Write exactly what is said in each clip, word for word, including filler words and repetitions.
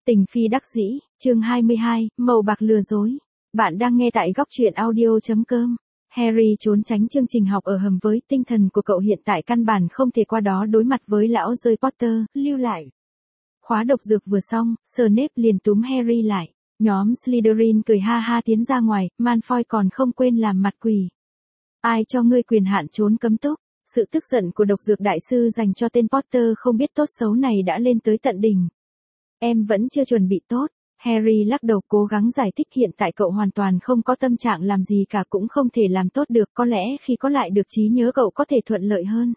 Tình phi đắc dĩ, chương hai mươi hai, màu bạc lừa dối. Bạn đang nghe tại góc truyện audio.com. Harry trốn tránh chương trình học ở hầm với tinh thần của cậu hiện tại căn bản không thể qua đó đối mặt với lão rơi Potter, lưu lại. Khóa độc dược vừa xong, Snape liền túm Harry lại. Nhóm Slytherin cười ha ha tiến ra ngoài, Malfoy còn không quên làm mặt quỷ. Ai cho ngươi quyền hạn trốn cấm túc? Sự tức giận của độc dược đại sư dành cho tên Potter không biết tốt xấu này đã lên tới tận đỉnh. Em vẫn chưa chuẩn bị tốt. Harry lắc đầu cố gắng giải thích hiện tại cậu hoàn toàn không có tâm trạng làm gì cả cũng không thể làm tốt được, có lẽ khi có lại được trí nhớ cậu có thể thuận lợi hơn.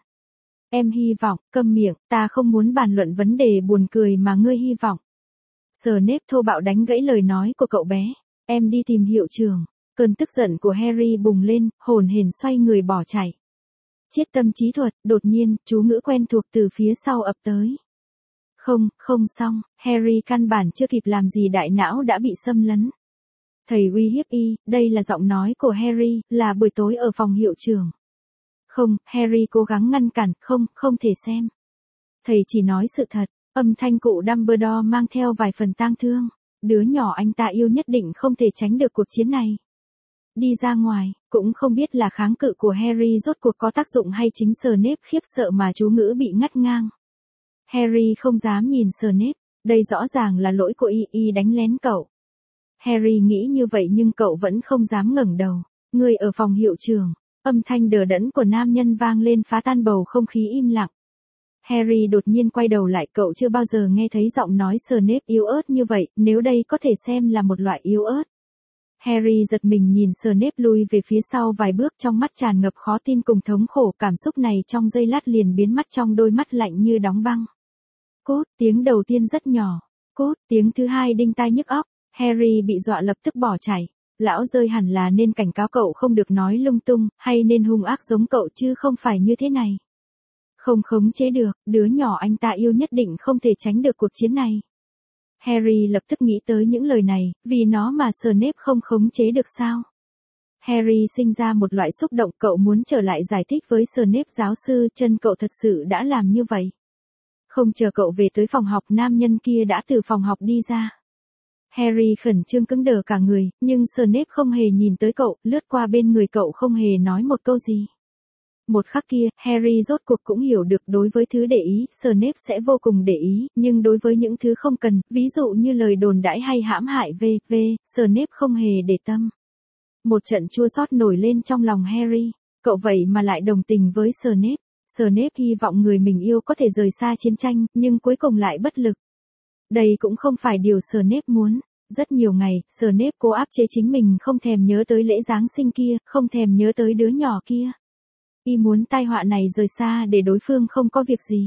Em hy vọng, câm miệng, ta không muốn bàn luận vấn đề buồn cười mà ngươi hy vọng. Snape thô bạo đánh gãy lời nói của cậu bé. Em đi tìm hiệu trưởng. Cơn tức giận của Harry bùng lên, hồn hển xoay người bỏ chạy. Chiết tâm trí thuật, đột nhiên, chú ngữ quen thuộc từ phía sau ập tới. Không, không xong, Harry căn bản chưa kịp làm gì đại não đã bị xâm lấn. Thầy uy hiếp y, đây là giọng nói của Harry, là buổi tối ở phòng hiệu trưởng. Không, Harry cố gắng ngăn cản, không, không thể xem. Thầy chỉ nói sự thật, âm thanh cụ Dumbledore mang theo vài phần tang thương. Đứa nhỏ anh ta yêu nhất định không thể tránh được cuộc chiến này. Đi ra ngoài, cũng không biết là kháng cự của Harry rốt cuộc có tác dụng hay chính Snape khiếp sợ mà chú ngữ bị ngắt ngang. Harry không dám nhìn Snape, đây rõ ràng là lỗi của y, y đánh lén cậu. Harry nghĩ như vậy nhưng cậu vẫn không dám ngẩng đầu. Người ở phòng hiệu trưởng, âm thanh đờ đẫn của nam nhân vang lên phá tan bầu không khí im lặng. Harry đột nhiên quay đầu lại, cậu chưa bao giờ nghe thấy giọng nói Snape yếu ớt như vậy, nếu đây có thể xem là một loại yếu ớt. Harry giật mình nhìn Snape lui về phía sau vài bước, trong mắt tràn ngập khó tin cùng thống khổ, cảm xúc này trong giây lát liền biến mất trong đôi mắt lạnh như đóng băng. Cốt, tiếng đầu tiên rất nhỏ. Cốt, tiếng thứ hai đinh tai nhức óc. Harry bị dọa lập tức bỏ chạy. Lão rơi hẳn là nên cảnh cáo cậu không được nói lung tung, hay nên hung ác giống cậu chứ không phải như thế này. Không khống chế được, đứa nhỏ anh ta yêu nhất định không thể tránh được cuộc chiến này. Harry lập tức nghĩ tới những lời này, vì nó mà Snape không khống chế được sao? Harry sinh ra một loại xúc động, cậu muốn trở lại giải thích với Snape giáo sư, chân cậu thật sự đã làm như vậy. Không chờ cậu về tới phòng học, nam nhân kia đã từ phòng học đi ra. Harry khẩn trương cứng đờ cả người, nhưng Snape không hề nhìn tới cậu, lướt qua bên người cậu không hề nói một câu gì. Một khắc kia, Harry rốt cuộc cũng hiểu được đối với thứ để ý, Snape sẽ vô cùng để ý, nhưng đối với những thứ không cần, ví dụ như lời đồn đãi hay hãm hại vân vân, Snape không hề để tâm. Một trận chua xót nổi lên trong lòng Harry, cậu vậy mà lại đồng tình với Snape. Snape hy vọng người mình yêu có thể rời xa chiến tranh, nhưng cuối cùng lại bất lực. Đây cũng không phải điều Snape muốn. Rất nhiều ngày, Snape cố áp chế chính mình không thèm nhớ tới lễ Giáng sinh kia, không thèm nhớ tới đứa nhỏ kia. Y muốn tai họa này rời xa để đối phương không có việc gì.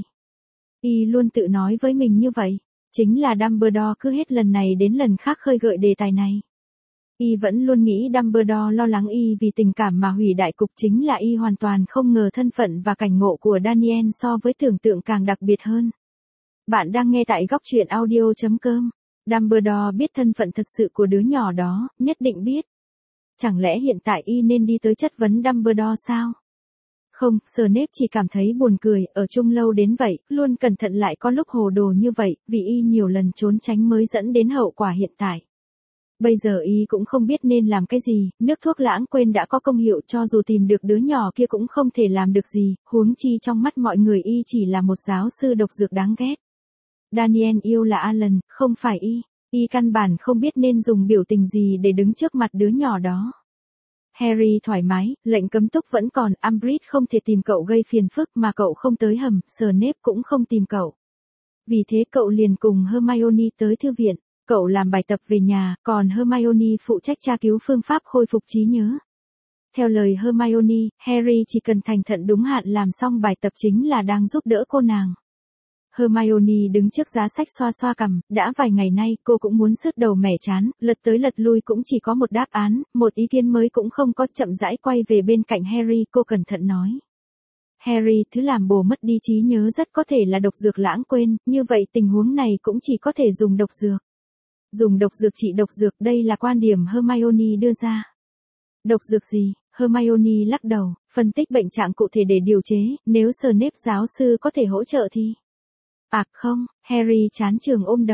Y luôn tự nói với mình như vậy. Chính là Dumbledore cứ hết lần này đến lần khác khơi gợi đề tài này. Y vẫn luôn nghĩ Dumbledore lo lắng y vì tình cảm mà hủy đại cục, chính là y hoàn toàn không ngờ thân phận và cảnh ngộ của Daniel so với tưởng tượng càng đặc biệt hơn. Bạn đang nghe tại góc truyện audio.com. Dumbledore biết thân phận thật sự của đứa nhỏ đó, nhất định biết. Chẳng lẽ hiện tại y nên đi tới chất vấn Dumbledore sao? Không, Snape chỉ cảm thấy buồn cười, ở chung lâu đến vậy, luôn cẩn thận lại có lúc hồ đồ như vậy, vì y nhiều lần trốn tránh mới dẫn đến hậu quả hiện tại. Bây giờ y cũng không biết nên làm cái gì, nước thuốc lãng quên đã có công hiệu, cho dù tìm được đứa nhỏ kia cũng không thể làm được gì, huống chi trong mắt mọi người y chỉ là một giáo sư độc dược đáng ghét. Daniel yêu là Alan, không phải y, y căn bản không biết nên dùng biểu tình gì để đứng trước mặt đứa nhỏ đó. Harry thoải mái, lệnh cấm túc vẫn còn, Umbridge không thể tìm cậu gây phiền phức mà cậu không tới hầm, Snape cũng không tìm cậu. Vì thế cậu liền cùng Hermione tới thư viện, cậu làm bài tập về nhà, còn Hermione phụ trách tra cứu phương pháp khôi phục trí nhớ. Theo lời Hermione, Harry chỉ cần thành thận đúng hạn làm xong bài tập chính là đang giúp đỡ cô nàng. Hermione đứng trước giá sách xoa xoa cằm, đã vài ngày nay cô cũng muốn sứt đầu mẻ chán, lật tới lật lui cũng chỉ có một đáp án, một ý kiến mới cũng không có, chậm rãi quay về bên cạnh Harry, cô cẩn thận nói. Harry, thứ làm bồ mất đi trí nhớ rất có thể là độc dược lãng quên, như vậy tình huống này cũng chỉ có thể dùng độc dược. Dùng độc dược trị độc dược, đây là quan điểm Hermione đưa ra. Độc dược gì? Hermione lắc đầu, phân tích bệnh trạng cụ thể để điều chế, nếu Snape giáo sư có thể hỗ trợ thì... À không, Harry chán trường ôm đầu.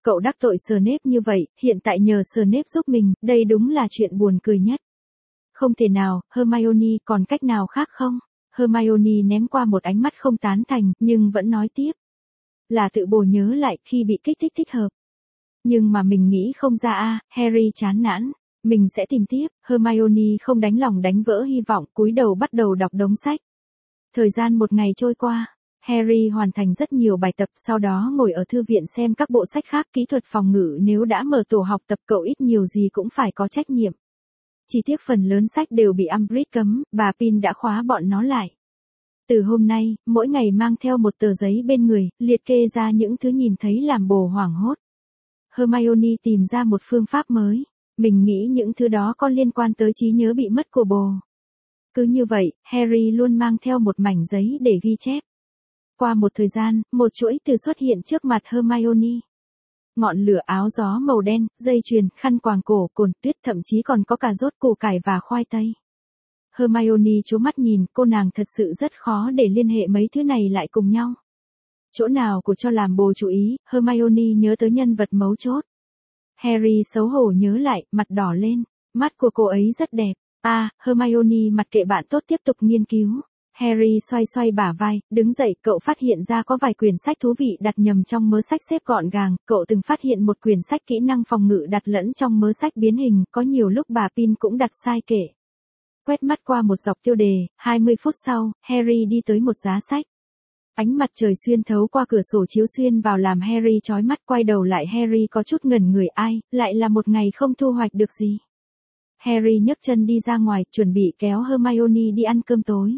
Cậu đắc tội Snape như vậy, hiện tại nhờ Snape giúp mình, đây đúng là chuyện buồn cười nhất. Không thể nào, Hermione, còn cách nào khác không? Hermione ném qua một ánh mắt không tán thành, nhưng vẫn nói tiếp. Là tự bổ nhớ lại khi bị kích thích thích hợp. Nhưng mà mình nghĩ không ra a, Harry chán nản. Mình sẽ tìm tiếp, Hermione không đánh lòng đánh vỡ hy vọng, cúi đầu bắt đầu đọc đống sách. Thời gian một ngày trôi qua, Harry hoàn thành rất nhiều bài tập, sau đó ngồi ở thư viện xem các bộ sách khác. Kỹ thuật phòng ngự nếu đã mở tổ học tập cậu ít nhiều gì cũng phải có trách nhiệm. Chỉ tiếc phần lớn sách đều bị Umbridge cấm, bà Pin đã khóa bọn nó lại. Từ hôm nay, mỗi ngày mang theo một tờ giấy bên người, liệt kê ra những thứ nhìn thấy làm bồ hoảng hốt. Hermione tìm ra một phương pháp mới. Mình nghĩ những thứ đó có liên quan tới trí nhớ bị mất của bồ. Cứ như vậy, Harry luôn mang theo một mảnh giấy để ghi chép. Qua một thời gian, một chuỗi từ xuất hiện trước mặt Hermione. Ngọn lửa, áo gió màu đen, dây chuyền, khăn quàng cổ, cồn tuyết, thậm chí còn có cà rốt, củ cải và khoai tây. Hermione trố mắt nhìn, cô nàng thật sự rất khó để liên hệ mấy thứ này lại cùng nhau. Chỗ nào của cho làm bồ chú ý, Hermione nhớ tới nhân vật mấu chốt. Harry xấu hổ nhớ lại, mặt đỏ lên. Mắt của cô ấy rất đẹp. À, Hermione mặc kệ bạn tốt tiếp tục nghiên cứu. Harry xoay xoay bả vai, đứng dậy, cậu phát hiện ra có vài quyển sách thú vị đặt nhầm trong mớ sách xếp gọn gàng. Cậu từng phát hiện một quyển sách kỹ năng phòng ngự đặt lẫn trong mớ sách biến hình, có nhiều lúc bà Pin cũng đặt sai kệ. Quét mắt qua một dọc tiêu đề, hai mươi phút sau, Harry đi tới một giá sách. Ánh mặt trời xuyên thấu qua cửa sổ chiếu xuyên vào làm Harry chói mắt, quay đầu lại Harry có chút ngẩn người, ai, lại là một ngày không thu hoạch được gì. Harry nhấc chân đi ra ngoài, chuẩn bị kéo Hermione đi ăn cơm tối.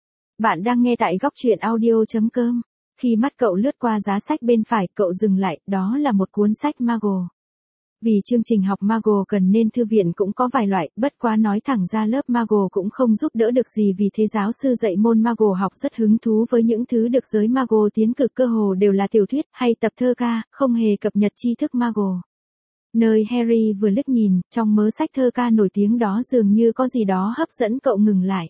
Bạn đang nghe tại góc truyện audio.com. Khi mắt cậu lướt qua giá sách bên phải, cậu dừng lại, đó là một cuốn sách Mago. Vì chương trình học Mago cần nên thư viện cũng có vài loại, bất quá nói thẳng ra lớp Mago cũng không giúp đỡ được gì vì thế giáo sư dạy môn Mago học rất hứng thú với những thứ được giới Mago tiến cử, cơ hồ đều là tiểu thuyết hay tập thơ ca, không hề cập nhật tri thức Mago. Nơi Harry vừa liếc nhìn, trong mớ sách thơ ca nổi tiếng đó dường như có gì đó hấp dẫn cậu ngừng lại.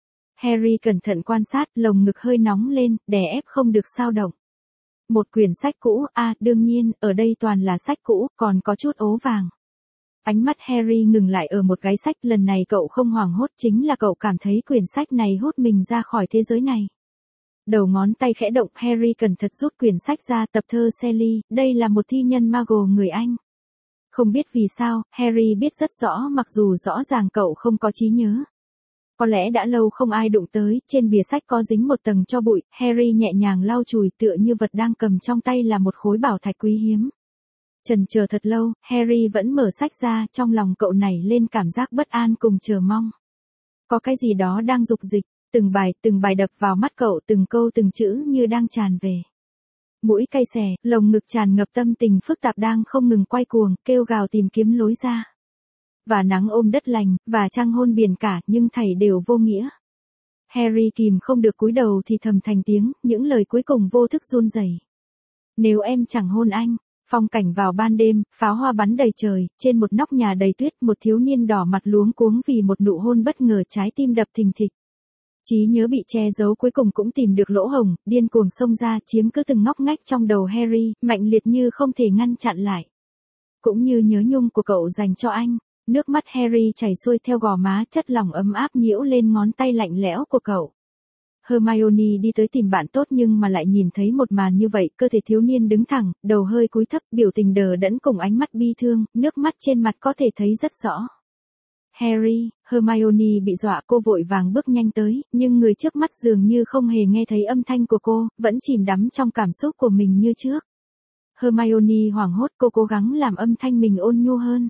Harry cẩn thận quan sát, lồng ngực hơi nóng lên, đè ép không được sao động. Một quyển sách cũ, à, đương nhiên, ở đây toàn là sách cũ, còn có chút ố vàng. Ánh mắt Harry ngừng lại ở một cái sách, lần này cậu không hoảng hốt, chính là cậu cảm thấy quyển sách này hút mình ra khỏi thế giới này. Đầu ngón tay khẽ động, Harry cẩn thận rút quyển sách ra, tập thơ Sally, đây là một thi nhân Mago người Anh. Không biết vì sao, Harry biết rất rõ mặc dù rõ ràng cậu không có trí nhớ. Có lẽ đã lâu không ai đụng tới, trên bìa sách có dính một tầng tro bụi, Harry nhẹ nhàng lau chùi tựa như vật đang cầm trong tay là một khối bảo thạch quý hiếm. Chần chờ thật lâu, Harry vẫn mở sách ra, trong lòng cậu nảy lên cảm giác bất an cùng chờ mong. Có cái gì đó đang dục dịch, từng bài, từng bài đập vào mắt cậu, từng câu từng chữ như đang tràn về. Mũi cay xè, lồng ngực tràn ngập tâm tình phức tạp đang không ngừng quay cuồng, kêu gào tìm kiếm lối ra. Và nắng ôm đất lành, và trăng hôn biển cả, nhưng thảy đều vô nghĩa. Harry kìm không được cúi đầu thì thầm thành tiếng, những lời cuối cùng vô thức run rẩy. Nếu em chẳng hôn anh. Phong cảnh vào ban đêm, pháo hoa bắn đầy trời, trên một nóc nhà đầy tuyết, một thiếu niên đỏ mặt luống cuống vì một nụ hôn bất ngờ, trái tim đập thình thịch. Trí nhớ bị che giấu cuối cùng cũng tìm được lỗ hổng, điên cuồng xông ra, chiếm cứ từng ngóc ngách trong đầu Harry, mạnh liệt như không thể ngăn chặn lại. Cũng như nhớ nhung của cậu dành cho anh. Nước mắt Harry chảy xuôi theo gò má, chất lỏng ấm áp nhiễu lên ngón tay lạnh lẽo của cậu. Hermione đi tới tìm bạn tốt nhưng mà lại nhìn thấy một màn như vậy, cơ thể thiếu niên đứng thẳng, đầu hơi cúi thấp, biểu tình đờ đẫn cùng ánh mắt bi thương, nước mắt trên mặt có thể thấy rất rõ. Harry, Hermione bị dọa, cô vội vàng bước nhanh tới, nhưng người trước mắt dường như không hề nghe thấy âm thanh của cô, vẫn chìm đắm trong cảm xúc của mình như trước. Hermione hoảng hốt, cô cố gắng làm âm thanh mình ôn nhu hơn.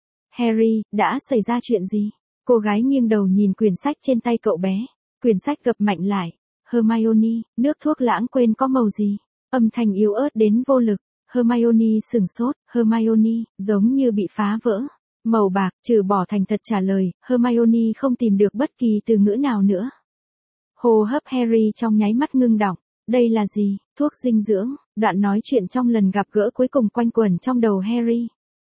Harry, đã xảy ra chuyện gì? Cô gái nghiêng đầu nhìn quyển sách trên tay cậu bé. Quyển sách gập mạnh lại. Hermione, nước thuốc lãng quên có màu gì? Âm thanh yếu ớt đến vô lực. Hermione sửng sốt. Hermione, giống như bị phá vỡ. Màu bạc, trừ bỏ thành thật trả lời, Hermione không tìm được bất kỳ từ ngữ nào nữa. Hô hấp Harry trong nháy mắt ngưng đọng. Đây là gì? Thuốc dinh dưỡng. Đoạn nói chuyện trong lần gặp gỡ cuối cùng quanh quẩn trong đầu Harry.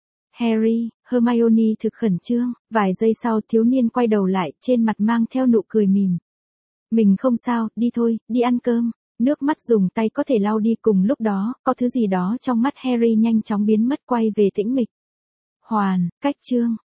Harry, Hermione thực khẩn trương, vài giây sau thiếu niên quay đầu lại, trên mặt mang theo nụ cười mỉm. Mình không sao, đi thôi, đi ăn cơm. Nước mắt dùng tay có thể lau đi, cùng lúc đó, có thứ gì đó trong mắt Harry nhanh chóng biến mất, quay về tĩnh mịch. Hoàn, cách chương.